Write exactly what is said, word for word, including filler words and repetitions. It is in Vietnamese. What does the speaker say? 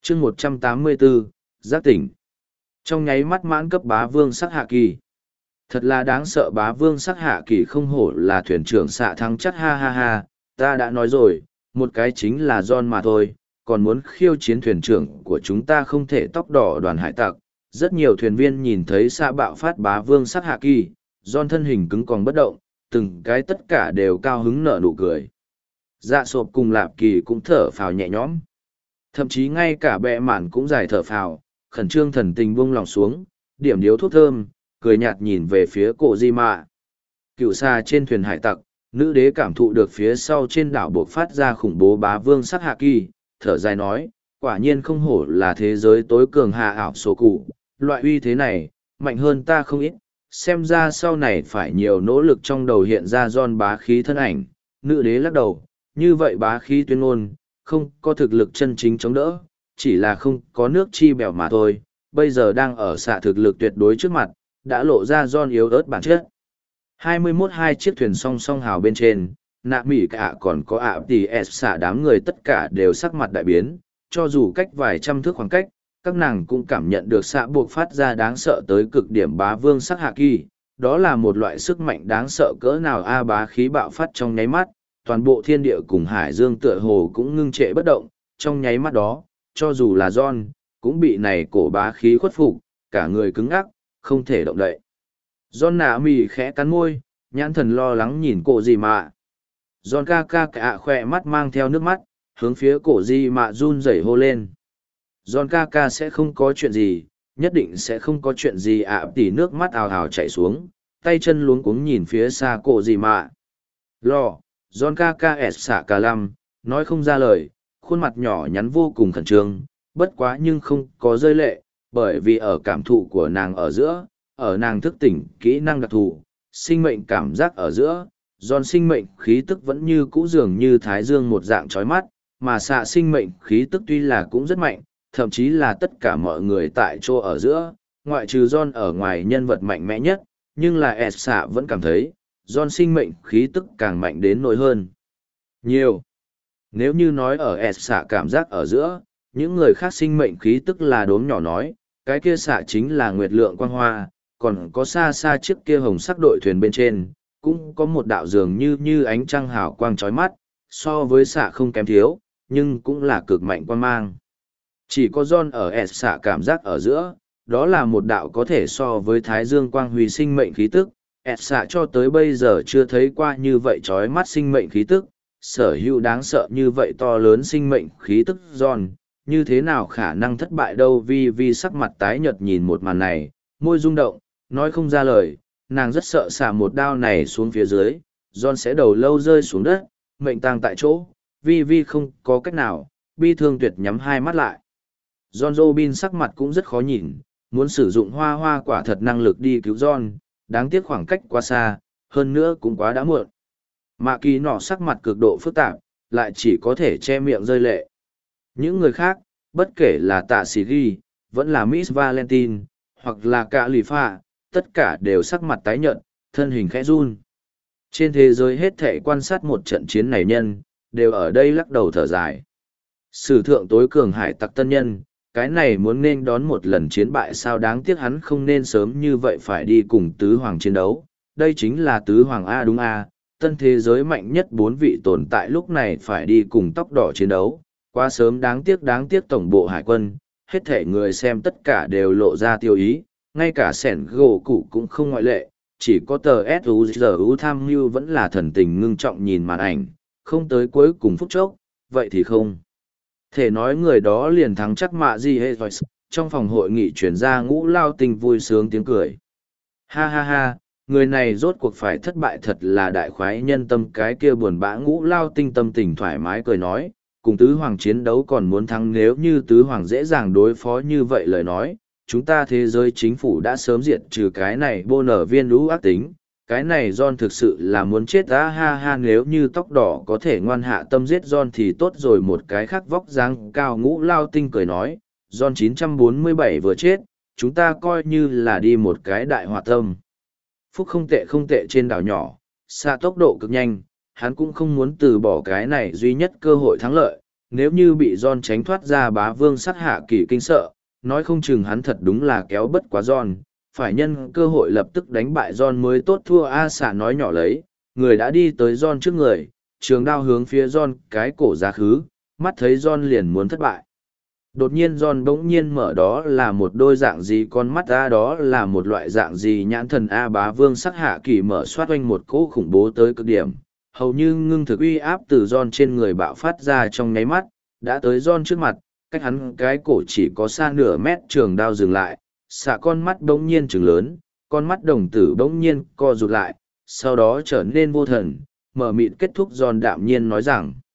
chương một trăm tám mươi bốn, giác tỉnh. Trong nháy mắt mãn cấp bá vương sắc hạ kỳ. Thật là đáng sợ, bá vương sắc hạ kỳ không hổ là thuyền trưởng xạ thắng chắc, ha ha ha, ta đã nói rồi, một cái chính là John mà thôi, còn muốn khiêu chiến thuyền trưởng của chúng ta không thể tóc đỏ đoàn hải tặc. Rất nhiều thuyền viên nhìn thấy xạ bạo phát bá vương sắc hạ kỳ, John thân hình cứng còn bất động, từng cái tất cả đều cao hứng nở nụ cười. Dạ sộp cùng lạp kỳ cũng thở phào nhẹ nhõm. Thậm chí ngay cả bệ mạn cũng dài thở phào, khẩn trương thần tình buông lòng xuống, điểm điếu thuốc thơm, cười nhạt nhìn về phía cổ di mạ. Cựu xa trên thuyền hải tặc, nữ đế cảm thụ được phía sau trên đảo buộc phát ra khủng bố bá vương sắc hạ kỳ, thở dài nói, quả nhiên không hổ là thế giới tối cường hạ ảo số cụ, loại uy thế này, mạnh hơn ta không ít, xem ra sau này phải nhiều nỗ lực. Trong đầu hiện ra John bá khí thân ảnh, nữ đế lắc đầu, như vậy bá khí tuyên ngôn, không có thực lực chân chính chống đỡ, chỉ là không có nước chi bèo mà thôi, bây giờ đang ở xạ thực lực tuyệt đối trước mặt, đã lộ ra John yếu ớt bản chất. hai mươi mốt hai chiếc thuyền song song hào bên trên, nạ mỉ cả còn có ạ tỷ s xạ đám người tất cả đều sắc mặt đại biến, cho dù cách vài trăm thước khoảng cách, các nàng cũng cảm nhận được xạ buộc phát ra đáng sợ tới cực điểm bá vương sắc hạ kỳ, đó là một loại sức mạnh đáng sợ cỡ nào. A bá khí bạo phát trong nháy mắt, toàn bộ thiên địa cùng hải dương tựa hồ cũng ngưng trệ bất động, trong nháy mắt đó, cho dù là John, cũng bị này cổ bá khí khuất phục, cả người cứng ngắc, không thể động đậy. John nạ mì khẽ cắn môi, nhãn thần lo lắng nhìn cổ gì mạ. John ca ca cả khỏe mắt mang theo nước mắt, hướng phía cổ gì mạ run rẩy hô lên. John ca ca sẽ không có chuyện gì, nhất định sẽ không có chuyện gì ạ. Tỉ nước mắt ào ào chảy xuống, tay chân luống cuống nhìn phía xa cổ gì mạ. Lo, John ca ca s xạ cả lăm, nói không ra lời, khuôn mặt nhỏ nhắn vô cùng khẩn trương, bất quá nhưng không có rơi lệ, bởi vì ở cảm thụ của nàng ở giữa, ở nàng thức tỉnh kỹ năng đặc thù, sinh mệnh cảm giác ở giữa, John sinh mệnh khí tức vẫn như cũ dường như thái dương một dạng chói mắt, mà xạ sinh mệnh khí tức tuy là cũng rất mạnh, thậm chí là tất cả mọi người tại chỗ ở giữa, ngoại trừ John ở ngoài nhân vật mạnh mẽ nhất, nhưng là S xạ vẫn cảm thấy, John sinh mệnh khí tức càng mạnh đến nỗi hơn. Nhiều. Nếu như nói ở S xạ cảm giác ở giữa, những người khác sinh mệnh khí tức là đốm nhỏ nói, cái kia xạ chính là nguyệt lượng quang hoa, còn có xa xa chiếc kia hồng sắc đội thuyền bên trên, cũng có một đạo dường như như ánh trăng hào quang chói mắt, so với xạ không kém thiếu, nhưng cũng là cực mạnh quang mang. Chỉ có John ở S xạ cảm giác ở giữa, đó là một đạo có thể so với thái dương quang huy sinh mệnh khí tức, S xạ cho tới bây giờ chưa thấy qua như vậy chói mắt sinh mệnh khí tức, sở hữu đáng sợ như vậy to lớn sinh mệnh khí tức John, như thế nào khả năng thất bại đâu. Vi Vi sắc mặt tái nhợt nhìn một màn này, môi rung động, nói không ra lời, nàng rất sợ xả một đao này xuống phía dưới, John sẽ đầu lâu rơi xuống đất, mệnh tang tại chỗ. Vi Vi không có cách nào, bi thương tuyệt nhắm hai mắt lại. John Robin sắc mặt cũng rất khó nhìn, muốn sử dụng hoa hoa quả thật năng lực đi cứu John, đáng tiếc khoảng cách quá xa, hơn nữa cũng quá đã muộn. Mạ Kỳ nọ sắc mặt cực độ phức tạp, lại chỉ có thể che miệng rơi lệ. Những người khác, bất kể là Tạ Sĩ Ghi, vẫn là Miss Valentine, hoặc là cả lì pha, tất cả đều sắc mặt tái nhợt, thân hình khẽ run. Trên thế giới hết thể quan sát một trận chiến này nhân, đều ở đây lắc đầu thở dài. Sử thượng tối cường hải tặc tân nhân, cái này muốn nên đón một lần chiến bại sao, đáng tiếc hắn không nên sớm như vậy phải đi cùng tứ hoàng chiến đấu. Đây chính là tứ hoàng A đúng A, tân thế giới mạnh nhất bốn vị tồn tại lúc này phải đi cùng tóc đỏ chiến đấu. Quá sớm, đáng tiếc đáng tiếc tổng bộ hải quân, hết thể người xem tất cả đều lộ ra tiêu ý, ngay cả sẻn gỗ cụ cũng không ngoại lệ, chỉ có tờ ét u giê u tham mưu vẫn là thần tình ngưng trọng nhìn màn ảnh, không tới cuối cùng phút chốc, vậy thì không thể nói người đó liền thắng chắc. Mạ gì hết rồi. Trong phòng hội nghị chuyển ra Ngũ Lao Tinh vui sướng tiếng cười. Ha ha ha, người này rốt cuộc phải thất bại thật là đại khoái nhân tâm. Cái kia buồn bã Ngũ Lao Tinh tâm tình thoải mái cười nói, cùng tứ hoàng chiến đấu còn muốn thắng, nếu như tứ hoàng dễ dàng đối phó như vậy lời nói, chúng ta thế giới chính phủ đã sớm diệt trừ cái này bô nở viên lũ ác tính. Cái này John thực sự là muốn chết á, ha ha, nếu như tóc đỏ có thể ngoan hạ tâm giết John thì tốt rồi. Một cái khác vóc dáng cao Ngũ Lao Tinh cười nói, John chín trăm bốn mươi bảy vừa chết, chúng ta coi như là đi một cái đại hòa tâm. Phúc không tệ không tệ. Trên đảo nhỏ, xa tốc độ cực nhanh, hắn cũng không muốn từ bỏ cái này duy nhất cơ hội thắng lợi, nếu như bị John tránh thoát ra bá vương sắc hạ kỳ kinh sợ, nói không chừng hắn thật đúng là kéo bất quá John, phải nhân cơ hội lập tức đánh bại John mới tốt. Thua A xạ nói nhỏ lấy, người đã đi tới John trước người, trường đao hướng phía John cái cổ ra khứ, mắt thấy John liền muốn thất bại. Đột nhiên John bỗng nhiên mở đó là một đôi dạng gì con mắt A, đó là một loại dạng gì nhãn thần A. Bá vương sắc hạ kỳ mở xoát oanh một cỗ khủng bố tới cực điểm, hầu như ngưng thực uy áp từ John trên người bạo phát ra trong nháy mắt, đã tới John trước mặt, cách hắn cái cổ chỉ có xa nửa mét. Trường đao dừng lại, xạ con mắt bỗng nhiên trừng lớn, con mắt đồng tử bỗng nhiên co rụt lại, sau đó trở nên vô thần, mở mịt kết thúc. John đạm nhiên nói rằng,